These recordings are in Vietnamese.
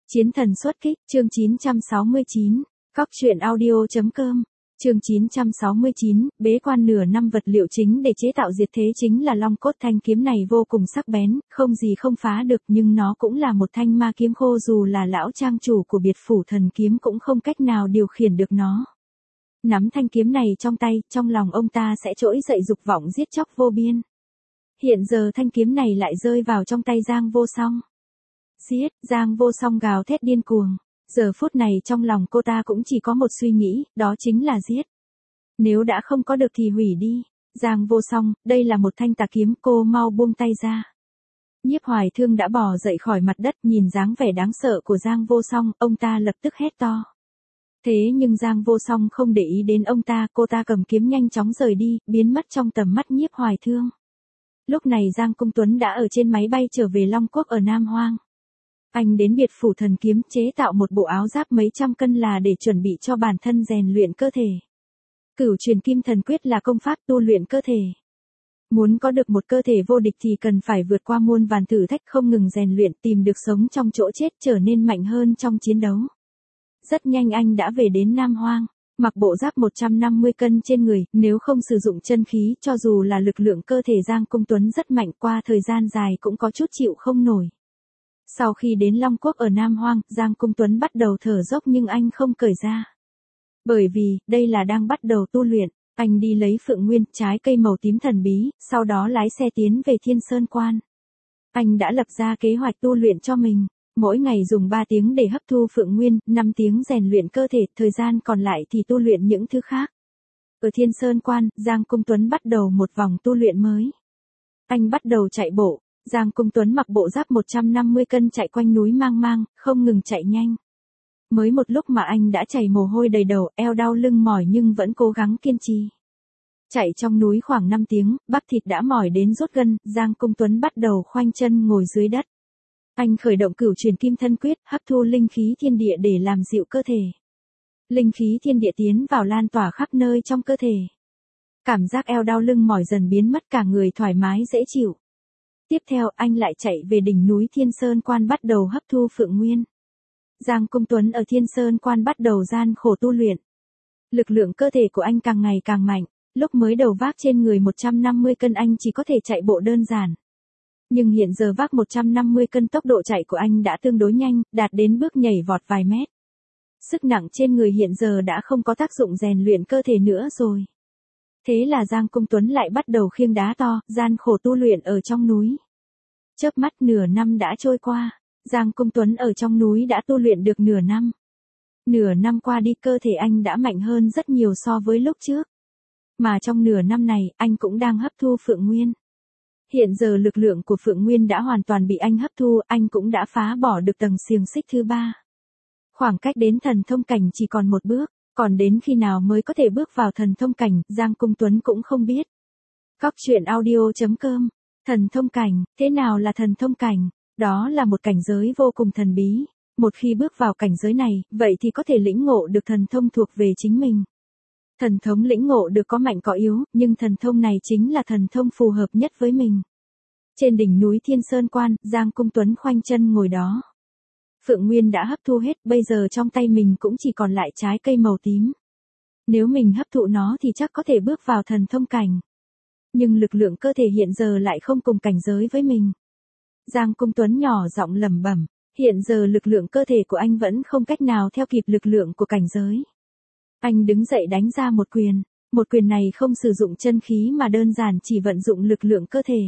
Chiến thần xuất kích, chương 969, Cóc truyện audio.com, chương 969, bế quan nửa năm vật liệu chính để chế tạo diệt thế chính là long cốt. Thanh kiếm này vô cùng sắc bén, không gì không phá được, nhưng nó cũng là một thanh ma kiếm khô, dù là lão trang chủ của biệt phủ thần kiếm cũng không cách nào điều khiển được nó. Nắm thanh kiếm này trong tay, trong lòng ông ta sẽ trỗi dậy dục vọng giết chóc vô biên. Hiện giờ thanh kiếm này lại rơi vào trong tay Giang Vô Song. Giết, Giang Vô Song gào thét điên cuồng. Giờ phút này trong lòng cô ta cũng chỉ có một suy nghĩ, đó chính là giết. Nếu đã không có được thì hủy đi. Giang Vô Song, đây là một thanh tà kiếm, cô mau buông tay ra. Nhiếp Hoài Thương đã bò dậy khỏi mặt đất, nhìn dáng vẻ đáng sợ của Giang Vô Song, ông ta lập tức hét to. Thế nhưng Giang Vô Song không để ý đến ông ta, cô ta cầm kiếm nhanh chóng rời đi, biến mất trong tầm mắt Nhiếp Hoài Thương. Lúc này Giang Cung Tuấn đã ở trên máy bay trở về Long Quốc ở Nam Hoang. Anh đến biệt phủ thần kiếm chế tạo một bộ áo giáp mấy trăm cân là để chuẩn bị cho bản thân rèn luyện cơ thể. Cửu truyền kim thần quyết là công pháp tu luyện cơ thể. Muốn có được một cơ thể vô địch thì cần phải vượt qua muôn vàn thử thách, không ngừng rèn luyện, tìm được sống trong chỗ chết, trở nên mạnh hơn trong chiến đấu. Rất nhanh anh đã về đến Nam Hoang, mặc bộ giáp 150 cân trên người, nếu không sử dụng chân khí, cho dù là lực lượng cơ thể Giang Cung Tuấn rất mạnh, qua thời gian dài cũng có chút chịu không nổi. Sau khi đến Long Quốc ở Nam Hoang, Giang Cung Tuấn bắt đầu thở dốc nhưng anh không cởi ra. Bởi vì, đây là đang bắt đầu tu luyện, anh đi lấy Phượng Nguyên, trái cây màu tím thần bí, sau đó lái xe tiến về Thiên Sơn Quan. Anh đã lập ra kế hoạch tu luyện cho mình, mỗi ngày dùng 3 tiếng để hấp thu Phượng Nguyên, 5 tiếng rèn luyện cơ thể, thời gian còn lại thì tu luyện những thứ khác. Ở Thiên Sơn Quan, Giang Cung Tuấn bắt đầu một vòng tu luyện mới. Anh bắt đầu chạy bộ. Giang Cung Tuấn mặc bộ giáp 150 cân chạy quanh núi mang mang, không ngừng chạy nhanh. Mới một lúc mà anh đã chảy mồ hôi đầy đầu, eo đau lưng mỏi nhưng vẫn cố gắng kiên trì. Chạy trong núi khoảng 5 tiếng, bắp thịt đã mỏi đến rút gân, Giang Cung Tuấn bắt đầu khoanh chân ngồi dưới đất. Anh khởi động cửu truyền kim thân quyết, hấp thu linh khí thiên địa để làm dịu cơ thể. Linh khí thiên địa tiến vào lan tỏa khắp nơi trong cơ thể. Cảm giác eo đau lưng mỏi dần biến mất, cả người thoải mái dễ chịu. Tiếp theo anh lại chạy về đỉnh núi Thiên Sơn Quan bắt đầu hấp thu Phượng Nguyên. Giang Cung Tuấn ở Thiên Sơn Quan bắt đầu gian khổ tu luyện. Lực lượng cơ thể của anh càng ngày càng mạnh, lúc mới đầu vác trên người 150 cân anh chỉ có thể chạy bộ đơn giản. Nhưng hiện giờ vác 150 cân tốc độ chạy của anh đã tương đối nhanh, đạt đến bước nhảy vọt vài mét. Sức nặng trên người hiện giờ đã không có tác dụng rèn luyện cơ thể nữa rồi. Thế là Giang Cung Tuấn lại bắt đầu khiêng đá to, gian khổ tu luyện ở trong núi. Chớp mắt nửa năm đã trôi qua, Giang Cung Tuấn ở trong núi đã tu luyện được nửa năm. Nửa năm qua đi, cơ thể anh đã mạnh hơn rất nhiều so với lúc trước. Mà trong nửa năm này, anh cũng đang hấp thu Phượng Nguyên. Hiện giờ lực lượng của Phượng Nguyên đã hoàn toàn bị anh hấp thu, anh cũng đã phá bỏ được tầng xiềng xích thứ 3. Khoảng cách đến thần thông cảnh chỉ còn một bước. Còn đến khi nào mới có thể bước vào thần thông cảnh, Giang Cung Tuấn cũng không biết. Cóc truyện audio.com, thần thông cảnh, thế nào là thần thông cảnh? Đó là một cảnh giới vô cùng thần bí. Một khi bước vào cảnh giới này, vậy thì có thể lĩnh ngộ được thần thông thuộc về chính mình. Thần thông lĩnh ngộ được có mạnh có yếu, nhưng thần thông này chính là thần thông phù hợp nhất với mình. Trên đỉnh núi Thiên Sơn Quan, Giang Cung Tuấn khoanh chân ngồi đó. Phượng Nguyên đã hấp thu hết, bây giờ trong tay mình cũng chỉ còn lại trái cây màu tím. Nếu mình hấp thụ nó thì chắc có thể bước vào thần thông cảnh. Nhưng lực lượng cơ thể hiện giờ lại không cùng cảnh giới với mình. Giang Cung Tuấn nhỏ giọng lẩm bẩm, hiện giờ lực lượng cơ thể của anh vẫn không cách nào theo kịp lực lượng của cảnh giới. Anh đứng dậy đánh ra một quyền này không sử dụng chân khí mà đơn giản chỉ vận dụng lực lượng cơ thể.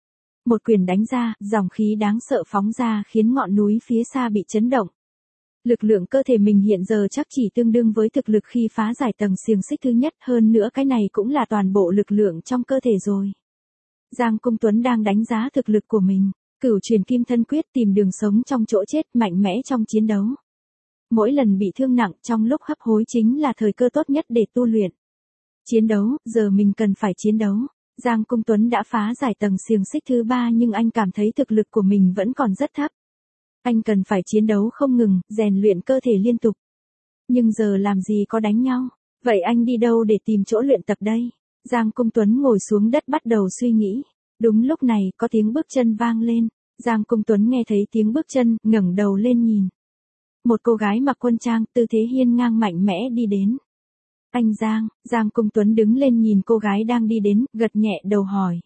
Một quyền đánh ra, dòng khí đáng sợ phóng ra khiến ngọn núi phía xa bị chấn động. Lực lượng cơ thể mình hiện giờ chắc chỉ tương đương với thực lực khi phá giải tầng xiềng xích thứ nhất, hơn nữa cái này cũng là toàn bộ lực lượng trong cơ thể rồi. Giang Cung Tuấn đang đánh giá thực lực của mình, cửu truyền kim thân quyết tìm đường sống trong chỗ chết, mạnh mẽ trong chiến đấu. Mỗi lần bị thương nặng trong lúc hấp hối chính là thời cơ tốt nhất để tu luyện. Chiến đấu, giờ mình cần phải chiến đấu. Giang Cung Tuấn đã phá giải tầng xiềng xích thứ 3 nhưng anh cảm thấy thực lực của mình vẫn còn rất thấp. Anh cần phải chiến đấu không ngừng, rèn luyện cơ thể liên tục. Nhưng giờ làm gì có đánh nhau, vậy anh đi đâu để tìm chỗ luyện tập đây? Giang Cung Tuấn ngồi xuống đất bắt đầu suy nghĩ. Đúng lúc này có tiếng bước chân vang lên. Giang Cung Tuấn nghe thấy tiếng bước chân, ngẩng đầu lên nhìn. một cô gái mặc quân trang, tư thế hiên ngang mạnh mẽ đi đến. Anh Giang, Giang Cung Tuấn đứng lên nhìn cô gái đang đi đến, gật nhẹ đầu hỏi.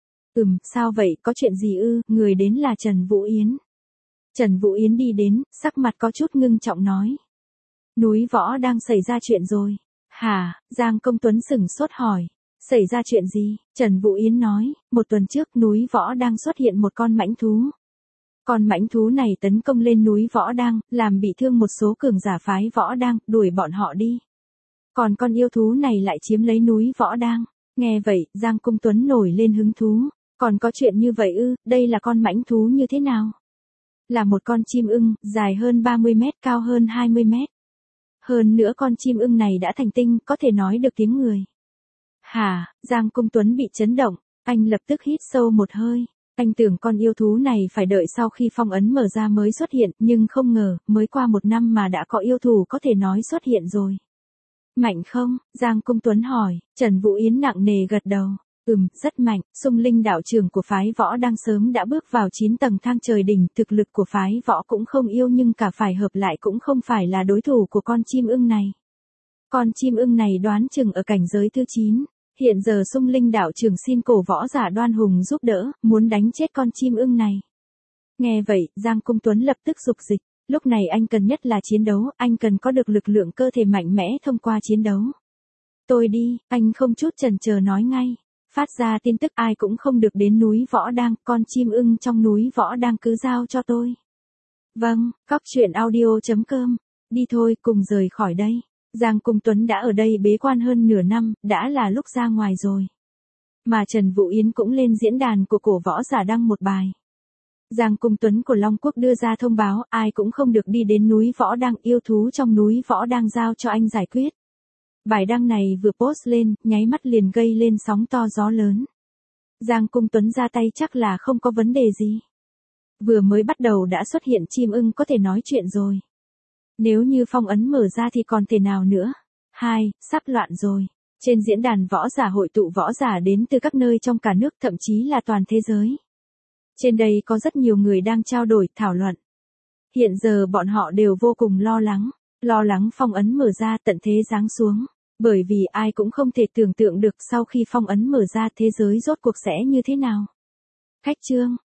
Sao vậy, có chuyện gì ư? Người đến là Trần Vũ Yến. Trần Vũ Yến đi đến, sắc mặt có chút ngưng trọng nói. Núi Võ đang xảy ra chuyện rồi. Hả? Giang Công Tuấn sửng sốt hỏi. Xảy ra chuyện gì? Trần Vũ Yến nói, một tuần trước núi Võ đang xuất hiện một con mãnh thú. Con mãnh thú này tấn công lên núi Võ Đang, làm bị thương một số cường giả phái Võ Đang, đuổi bọn họ đi. Còn con yêu thú này lại chiếm lấy núi Võ Đang. Nghe vậy, Giang Cung Tuấn nổi lên hứng thú. Còn có chuyện như vậy ư? Đây là con mãnh thú như thế nào? Là một con chim ưng, dài hơn 30 mét, cao hơn 20 mét. Hơn nữa con chim ưng này đã thành tinh, có thể nói được tiếng người. Hả? Giang Cung Tuấn bị chấn động, anh lập tức hít sâu một hơi. Anh tưởng con yêu thú này phải đợi sau khi phong ấn mở ra mới xuất hiện, nhưng không ngờ, mới qua 1 năm mà đã có yêu thú có thể nói xuất hiện rồi. Mạnh không? Giang Cung Tuấn hỏi. Trần Vũ Yến nặng nề gật đầu. Rất mạnh. Xung Linh đạo trưởng của phái Võ Đang sớm đã bước vào 9 tầng thang trời đỉnh, thực lực của phái Võ cũng không yêu nhưng cả phải hợp lại cũng không phải là đối thủ của con chim ưng này. Con chim ưng này đoán chừng ở cảnh giới thứ 9. Hiện giờ Xung Linh đạo trưởng xin cổ võ giả Đoan Hùng giúp đỡ, muốn đánh chết con chim ưng này. Nghe vậy, Giang Cung Tuấn lập tức dục dịch. Lúc này anh cần nhất là chiến đấu, anh cần có được lực lượng cơ thể mạnh mẽ thông qua chiến đấu. Tôi đi, anh không chút chần chờ nói ngay. Phát ra tin tức ai cũng không được đến núi Võ Đang, con chim ưng trong núi Võ Đang cứ giao cho tôi. Vâng, coctruyện.audio.com. Đi thôi, cùng rời khỏi đây. Giang Cung Tuấn đã ở đây bế quan hơn nửa năm, đã là lúc ra ngoài rồi. Mà Trần Vũ Yến cũng lên diễn đàn của cổ võ giả đăng một bài. Giang Cung Tuấn của Long Quốc đưa ra thông báo, ai cũng không được đi đến núi Võ Đang, yêu thú trong núi Võ Đang giao cho anh giải quyết. Bài đăng này vừa post lên, nháy mắt liền gây lên sóng to gió lớn. Giang Cung Tuấn ra tay chắc là không có vấn đề gì. Vừa mới bắt đầu đã xuất hiện chim ưng có thể nói chuyện rồi. Nếu như phong ấn mở ra thì còn thể nào nữa? Sắp loạn rồi. Trên diễn đàn võ giả hội tụ võ giả đến từ các nơi trong cả nước, thậm chí là toàn thế giới. Trên đây có rất nhiều người đang trao đổi, thảo luận. Hiện giờ bọn họ đều vô cùng lo lắng phong ấn mở ra tận thế giáng xuống. Bởi vì ai cũng không thể tưởng tượng được sau khi phong ấn mở ra thế giới rốt cuộc sẽ như thế nào. Khách chương